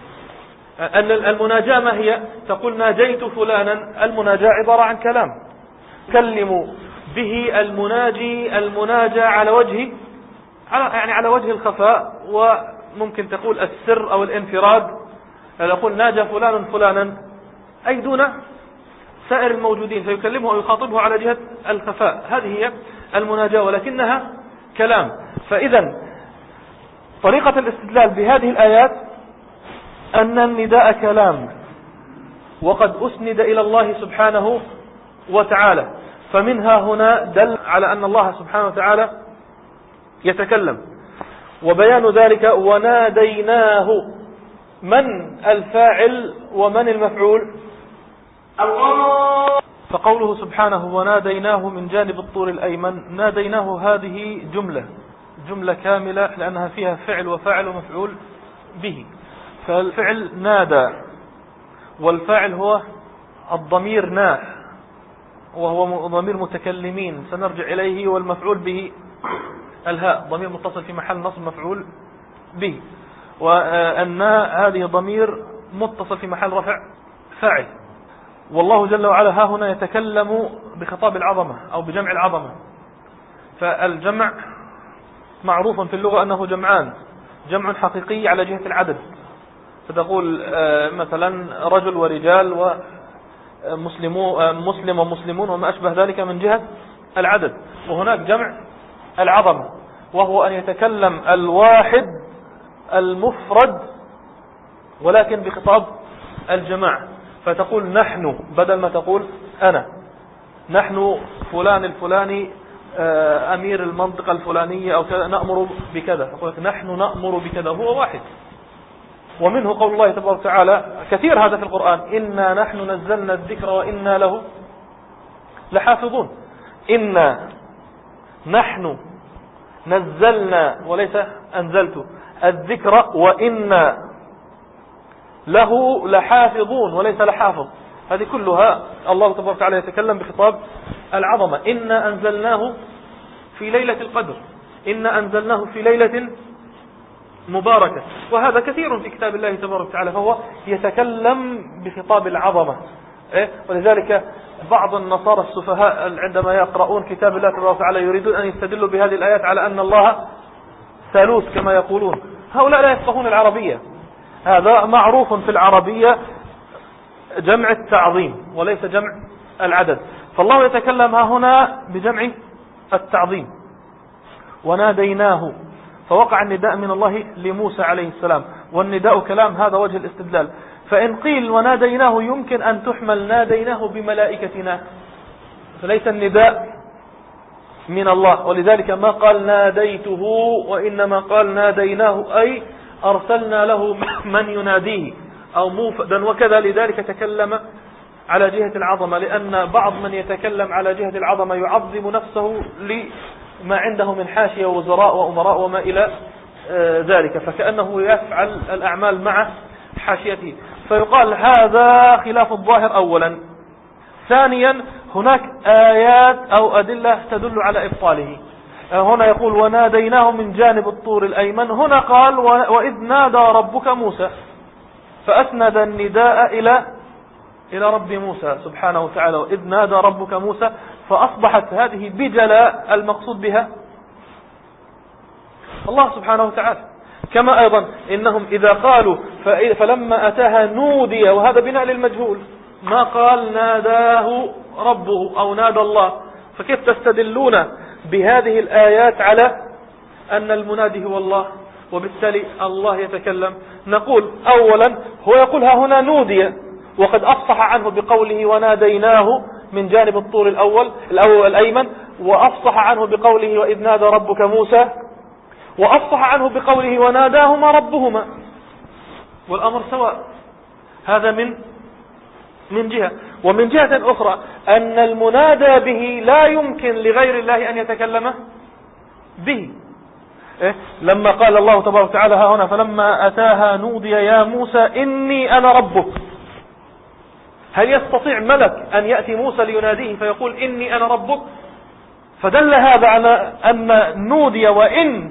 [SPEAKER 1] أن المناجاة ما هي؟ تقول ناجيت فلانا. المناجاة عبارة عن كلام تكلم به المناجي المناجى على وجه على يعني على وجه الخفاء، وممكن تقول السر أو الانفراد. يقول ناجى فلان فلانا أي دون سائر الموجودين، فيكلمه أو يخاطبه على جهة الخفاء. هذه هي المناجاة ولكنها كلام. فإذا طريقة الاستدلال بهذه الآيات أن النداء كلام وقد أسند إلى الله سبحانه وتعالى. فمنها هنا دل على أن الله سبحانه وتعالى يتكلم. وبيان ذلك وناديناه، من الفاعل ومن المفعول؟ الله. فقوله سبحانه وناديناه من جانب الطور الأيمن، ناديناه هذه جملة جملة كاملة لأنها فيها فعل وفاعل ومفعول به. فالفعل نادى، والفاعل هو الضمير نا وهو ضمير متكلمين سنرجع إليه، والمفعول به الهاء ضمير متصل في محل نصب مفعول به. والناء هذه ضمير متصل في محل رفع فاعل. والله جل وعلا ها هنا يتكلم بخطاب العظمة أو بجمع العظمة. فالجمع معروف في اللغة أنه جمعان، جمع حقيقي على جهة العدد، فتقول مثلا رجل ورجال ومسلم ومسلمون وما أشبه ذلك من جهة العدد. وهناك جمع العظمة وهو أن يتكلم الواحد المفرد ولكن بخطاب الجماعة، فتقول نحن بدل ما تقول أنا. نحن فلان الفلاني أمير المنطقة الفلانية أو كذا نأمر بكذا، تقول نحن نأمر بكذا، هو واحد. ومنه قول الله تبارك وتعالى كثير هذا في القرآن، إنا نحن نزلنا الذكر وإنا له لحافظون. إنا نحن نزلنا وليس أنزلت الذكر وإنا له لحافظون وليس لحافظ. هذه كلها الله تبارك وتعالى يتكلم بخطاب العظمة. إنا أنزلناه في ليلة القدر، إنا أنزلناه في ليلة مباركة. وهذا كثير في كتاب الله تبارك وتعالى، فهو يتكلم بخطاب العظمة. ولذلك بعض النصارى السفهاء عندما يقرؤون كتاب الله تبارك وتعالى يريدون أن يستدلوا بهذه الآيات على أن الله ثالوث كما يقولون. هؤلاء لا يفقهون العربية. هذا معروف في العربية جمع التعظيم وليس جمع العدد، فالله يتكلم هنا بجمع التعظيم. وناديناه، فوقع النداء من الله لموسى عليه السلام، والنداء كلام، هذا وجه الاستدلال. فإن قيل وناديناه يمكن أن تحمل ناديناه بملائكتنا، فليس النداء من الله، ولذلك ما قال ناديته وإنما قال ناديناه، أي أرسلنا له من يناديه أو موفدا وكذا. لذلك تكلم على جهة العظمة، لأن بعض من يتكلم على جهة العظمة يعظم نفسه لما عنده من حاشية وزراء وأمراء وما إلى ذلك، فكأنه يفعل الأعمال مع حاشيته، فيقال هذا خلاف الظاهر أولا. ثانيا هناك آيات أو أدلة تدل على إبطاله. هنا يقول وناديناه من جانب الطور الأيمن، هنا قال وإذ نادى ربك موسى، فأسند النداء إلى إلى رب موسى سبحانه وتعالى، وإذ نادى ربك موسى، فأصبحت هذه بجلاء المقصود بها الله سبحانه وتعالى. كما أيضا إنهم إذا قالوا فلما أتاها نودي، وهذا بناء للمجهول، ما قال ناداه ربه أو نادى الله، فكيف تستدلون بهذه الآيات على أن المنادي هو الله وبالتالي الله يتكلم؟ نقول أولا هو يقولها هنا نودي، وقد أفصح عنه بقوله وناديناه من جانب الطور الأول الأول الأيمن، وأفصح عنه بقوله وإذ نادى ربك موسى، وأفصح عنه بقوله وناداهما ربهما، والأمر سواء. هذا من من جهة. ومن جهة أخرى أن المنادى به لا يمكن لغير الله أن يتكلم به. إيه؟ لما قال الله تبارك وتعالى ها هنا فلما أتاها نودي يا موسى إني أنا ربك، هل يستطيع ملك أن يأتي موسى ليناديه فيقول إني أنا ربك؟ فدل هذا على أن نودي وإن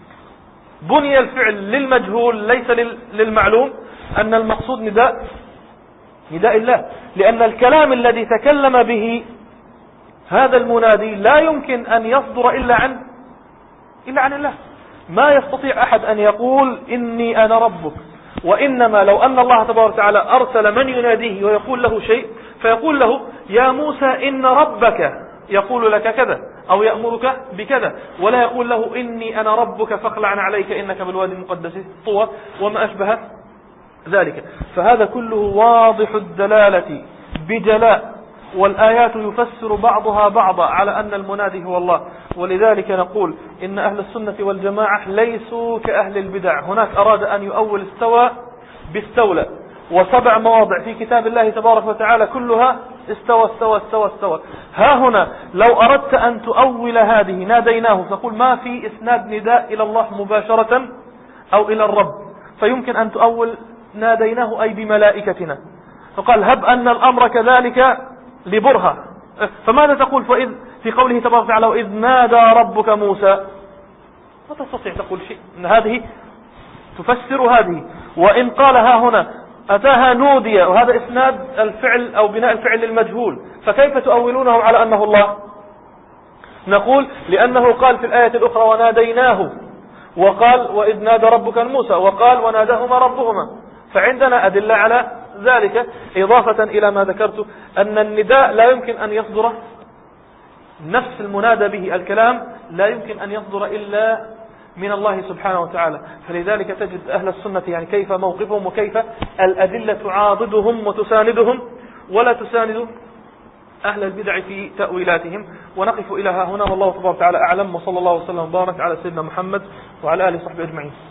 [SPEAKER 1] بني الفعل للمجهول ليس للمعلوم، أن المقصود نداء نداء الله، لأن الكلام الذي تكلم به هذا المنادي لا يمكن أن يصدر إلا عن إلا عن الله. ما يستطيع أحد أن يقول إني أنا ربك، وإنما لو أن الله تبارك وتعالى أرسل من يناديه ويقول له شيء فيقول له يا موسى إن ربك يقول لك كذا أو يأمرك بكذا، ولا يقول له إني أنا ربك فاخلع عليك إنك بالوادي المقدس طوى وما أشبه ذلك. فهذا كله واضح الدلالة بجلاء، والآيات يفسر بعضها بعضا على أن المنادي هو الله. ولذلك نقول إن أهل السنة والجماعة ليسوا كأهل البدع. هناك أراد أن يؤول استوى باستولى، وسبع مواضع في كتاب الله تبارك وتعالى كلها استوى استوى استوى استوى. ها هنا لو أردت أن تؤول هذه ناديناه تقول ما في إسناد نداء إلى الله مباشرة أو إلى الرب، فيمكن أن تؤول ناديناه أي بملائكتنا، فقال هب أن الأمر كذلك لبرهة، فماذا تقول فإذ في قوله تبارك وتعالى وإذ نادى ربك موسى؟ لا تستطيع تقول شيء، إن هذه تفسر هذه. وإن قالها هنا أتاها نودية، وهذا إسناد الفعل أو بناء الفعل للمجهول، فكيف تؤولونه على أنه الله؟ نقول لأنه قال في الآية الأخرى وناديناه، وقال وإذ نادى ربك موسى، وقال وناداهما ربهما، فعندنا أدلة على ذلك. إضافة إلى ما ذكرت أن النداء لا يمكن أن يصدر نفس المنادى به، الكلام لا يمكن أن يصدر إلا من الله سبحانه وتعالى. فلذلك تجد أهل السنة يعني كيف موقفهم وكيف الأدلة تعاضدهم وتساندهم ولا تساند أهل البدع في تأويلاتهم. ونقف إلى ها هنا، والله تبارك وتعالى أعلم، وصلى الله وسلم وبارك على سيدنا محمد وعلى آله وصحبه أجمعين.